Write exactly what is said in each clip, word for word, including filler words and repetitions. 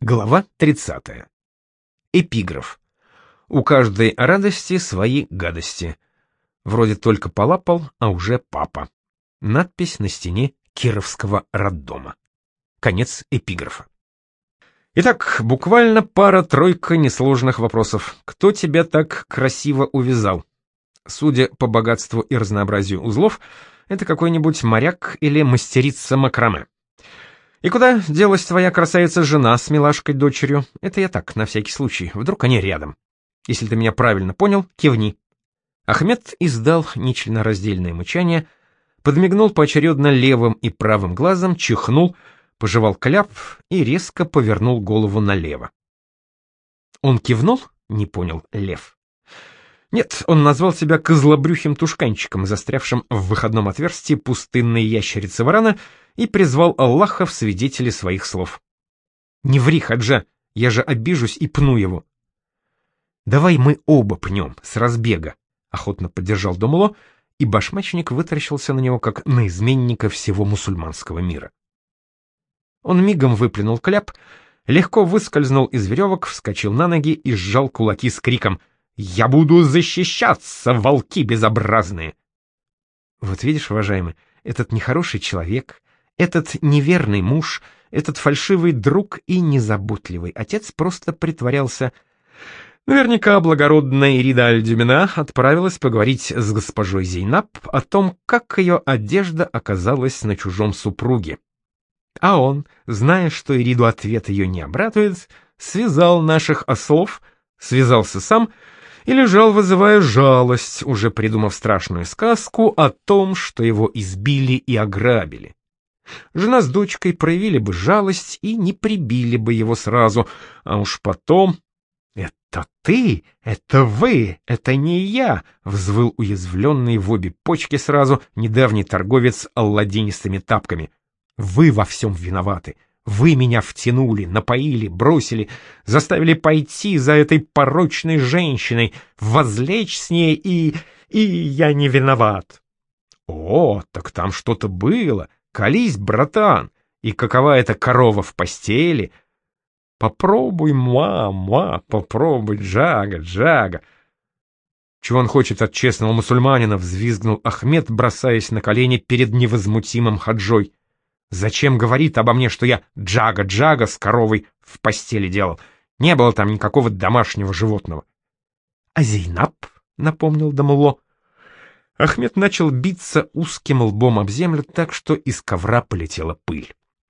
Глава тридцатая. Эпиграф. У каждой радости свои гадости. Вроде только полапал, а уже папа. Надпись на стене Кировского роддома. Конец эпиграфа. Итак, буквально пара-тройка несложных вопросов. Кто тебя так красиво увязал? Судя по богатству и разнообразию узлов, это какой-нибудь моряк или мастерица макраме. И куда делась твоя красавица-жена с милашкой-дочерью? Это я так, на всякий случай, вдруг они рядом. Если ты меня правильно понял, кивни. Ахмед издал нечленораздельное мычание, подмигнул поочередно левым и правым глазом, чихнул, пожевал кляп и резко повернул голову налево. Он кивнул? Не понял Лев. Нет, он назвал себя козлобрюхим тушканчиком, застрявшим в выходном отверстии пустынной ящерицы-варана, и призвал Аллаха в свидетели своих слов. «Не ври, Хаджа, я же обижусь и пну его». «Давай мы оба пнем, с разбега», — охотно поддержал Думло, и башмачник вытаращился на него, как на изменника всего мусульманского мира. Он мигом выплюнул кляп, легко выскользнул из веревок, вскочил на ноги и сжал кулаки с криком «Я буду защищаться, волки безобразные!» Вот видишь, уважаемый, этот нехороший человек, этот неверный муж, этот фальшивый друг и незаботливый отец просто притворялся. Наверняка благородная Ирида Аль-Дюмина отправилась поговорить с госпожой Зейнаб о том, как ее одежда оказалась на чужом супруге. А он, зная, что Ириду ответ ее не обрадует, связал наших ослов, связался сам и лежал, вызывая жалость, уже придумав страшную сказку о том, что его избили и ограбили. Жена с дочкой проявили бы жалость и не прибили бы его сразу, а уж потом... «Это ты? Это вы? Это не я!» — взвыл уязвленный в обе почки сразу недавний торговец алладинистыми тапками. «Вы во всем виноваты. Вы меня втянули, напоили, бросили, заставили пойти за этой порочной женщиной, возлечь с ней и... и я не виноват». «О, так там что-то было. Колись, братан. И какова эта корова в постели?» «Попробуй, мама, попробуй, Джага, Джага». «Чего он хочет от честного мусульманина?» — взвизгнул Ахмед, бросаясь на колени перед невозмутимым хаджой. «Зачем говорит обо мне, что я Джага-Джага с коровой в постели делал? Не было там никакого домашнего животного». «А Зейнаб?» — напомнил Дамулло. Ахмед начал биться узким лбом об землю так, что из ковра полетела пыль.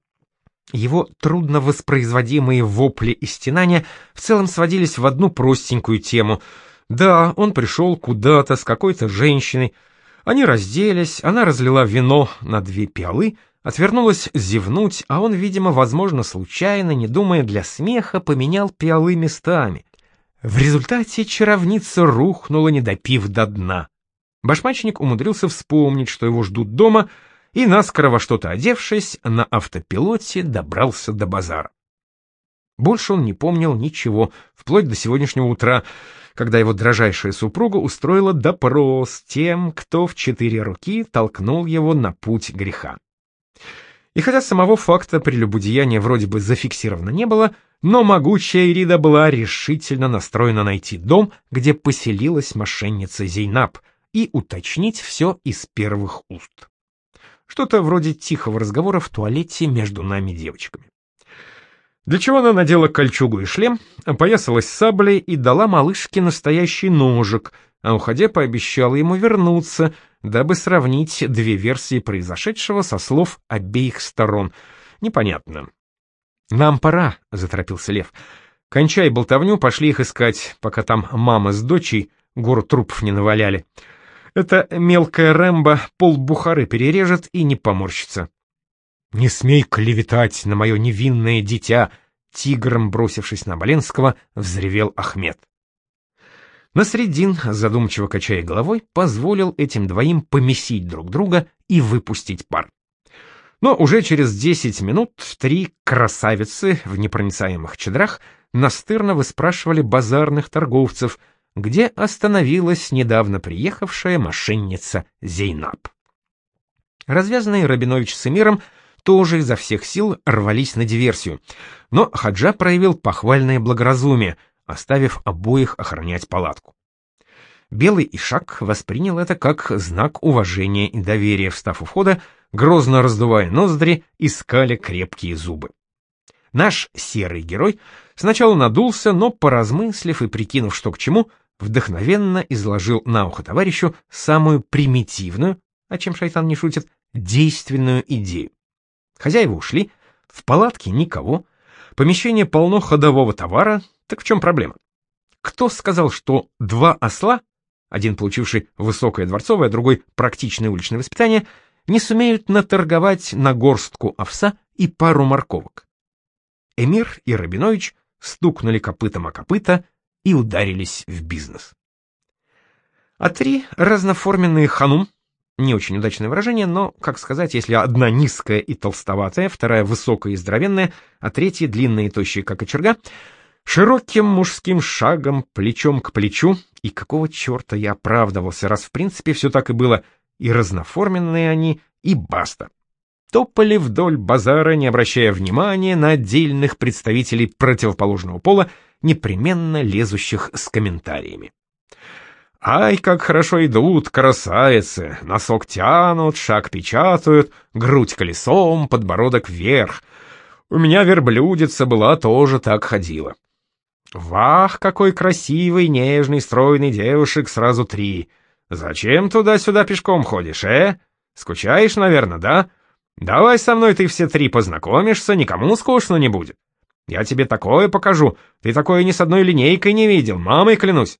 Его трудно воспроизводимые вопли и стенания в целом сводились в одну простенькую тему. Да, он пришел куда-то с какой-то женщиной. Они разделись, она разлила вино на две пиалы, отвернулась зевнуть, а он, видимо, возможно, случайно, не думая для смеха, поменял пиалы местами. В результате чаровница рухнула, не допив до дна. Башмачник умудрился вспомнить, что его ждут дома, и, наскоро во что-то одевшись, на автопилоте добрался до базара. Больше он не помнил ничего, вплоть до сегодняшнего утра, когда его дрожайшая супруга устроила допрос тем, кто в четыре руки толкнул его на путь греха. И хотя самого факта прелюбодеяния вроде бы зафиксировано не было, но могучая Ирида была решительно настроена найти дом, где поселилась мошенница Зейнаб, и уточнить все из первых уст. Что-то вроде тихого разговора в туалете между нами девочками. Для чего она надела кольчугу и шлем, опоясалась саблей и дала малышке настоящий ножик, а уходя пообещала ему вернуться, дабы сравнить две версии произошедшего со слов обеих сторон. Непонятно. «Нам пора», — заторопился Лев. «Кончай болтовню, пошли их искать, пока там мама с дочей гору трупов не наваляли. Эта мелкая Рэмбо полбухары перережет и не поморщится». «Не смей клеветать на мое невинное дитя!» — тигром бросившись на Оболенского, взревел Ахмед. Насреддин, задумчиво качая головой, позволил этим двоим помесить друг друга и выпустить пар. Но уже через десять минут три красавицы в непроницаемых чадрах настырно выспрашивали базарных торговцев, где остановилась недавно приехавшая мошенница Зейнаб. Развязанные Рабинович с эмиром тоже изо всех сил рвались на диверсию, но Хаджа проявил похвальное благоразумие, оставив обоих охранять палатку. Белый Ишак воспринял это как знак уважения и доверия, встав у входа, грозно раздувая ноздри и скаля крепкие зубы. Наш серый герой сначала надулся, но, поразмыслив и прикинув, что к чему, вдохновенно изложил на ухо товарищу самую примитивную, о чем шайтан не шутит, действенную идею. Хозяева ушли, в палатке никого, помещение полно ходового товара, так в чем проблема? Кто сказал, что два осла, один получивший высокое дворцовое, а другой практичное уличное воспитание, не сумеют наторговать на горстку овса и пару морковок? Эмир и Рабинович стукнули копытом о копыта и ударились в бизнес. А три разноформенные ханум, не очень удачное выражение, но, как сказать, если одна низкая и толстоватая, вторая высокая и здоровенная, а третья длинная и тощая, как кочерга, широким мужским шагом, плечом к плечу, и какого черта я оправдывался, раз в принципе все так и было, и разноформенные они, и баста. Топали вдоль базара, не обращая внимания на отдельных представителей противоположного пола, непременно лезущих с комментариями. «Ай, как хорошо идут, красавицы! Носок тянут, шаг печатают, грудь колесом, подбородок вверх. У меня верблюдица была, тоже так ходила. Вах, какой красивый, нежный, стройный девушек сразу три. Зачем туда-сюда пешком ходишь, э? Скучаешь, наверное, да? Давай со мной ты все три познакомишься, никому скучно не будет. Я тебе такое покажу, ты такое ни с одной линейкой не видел, мамой клянусь.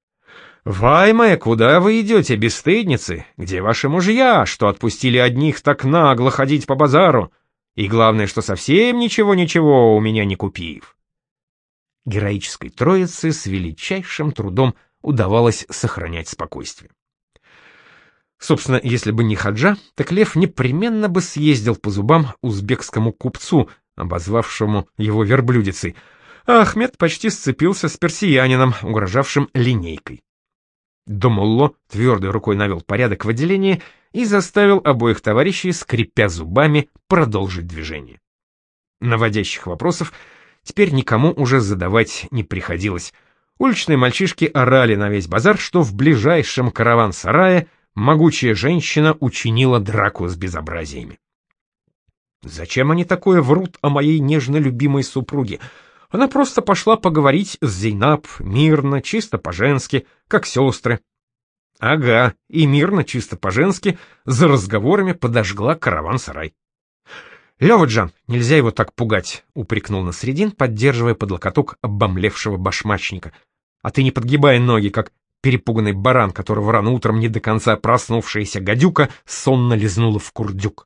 Вай моя, куда вы идете, бесстыдницы? Где ваши мужья, что отпустили одних так нагло ходить по базару? И главное, что совсем ничего-ничего у меня не купив». Героической троице с величайшим трудом удавалось сохранять спокойствие. Собственно, если бы не Хаджа, так Лев непременно бы съездил по зубам узбекскому купцу, обозвавшему его верблюдицей, а Ахмед почти сцепился с персиянином, угрожавшим линейкой. Домулло твердой рукой навел порядок в отделении и заставил обоих товарищей, скрипя зубами, продолжить движение. Наводящих вопросов теперь никому уже задавать не приходилось. Уличные мальчишки орали на весь базар, что в ближайшем караван-сарае могучая женщина учинила драку с безобразиями. Зачем они такое врут о моей нежно любимой супруге? Она просто пошла поговорить с Зейнаб, мирно, чисто по-женски, как сестры. Ага, и мирно, чисто по-женски, за разговорами подожгла караван-сарай. «Лёва-джан, нельзя его так пугать», — упрекнул Насредин, поддерживая под локоток обомлевшего башмачника. «А ты не подгибай ноги, как перепуганный баран, которого рано утром не до конца проснувшаяся гадюка сонно лизнула в курдюк».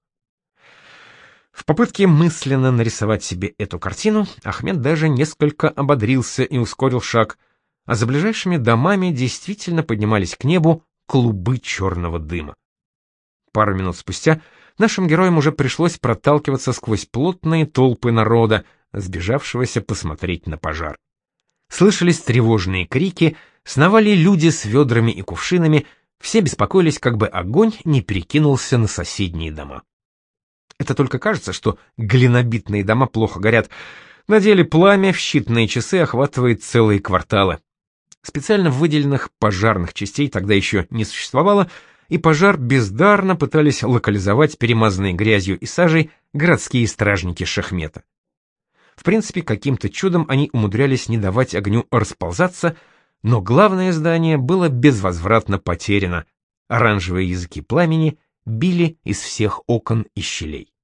В попытке мысленно нарисовать себе эту картину Ахмед даже несколько ободрился и ускорил шаг, а за ближайшими домами действительно поднимались к небу клубы черного дыма. Пару минут спустя нашим героям уже пришлось проталкиваться сквозь плотные толпы народа, сбежавшегося посмотреть на пожар. Слышались тревожные крики, сновали люди с ведрами и кувшинами, все беспокоились, как бы огонь не перекинулся на соседние дома. Это только кажется, что глинобитные дома плохо горят. На деле пламя в считанные часы охватывает целые кварталы. Специально выделенных пожарных частей тогда еще не существовало, и пожар бездарно пытались локализовать перемазанные грязью и сажей городские стражники Шахмета. В принципе, каким-то чудом они умудрялись не давать огню расползаться, но главное здание было безвозвратно потеряно. Оранжевые языки пламени били из всех окон и щелей.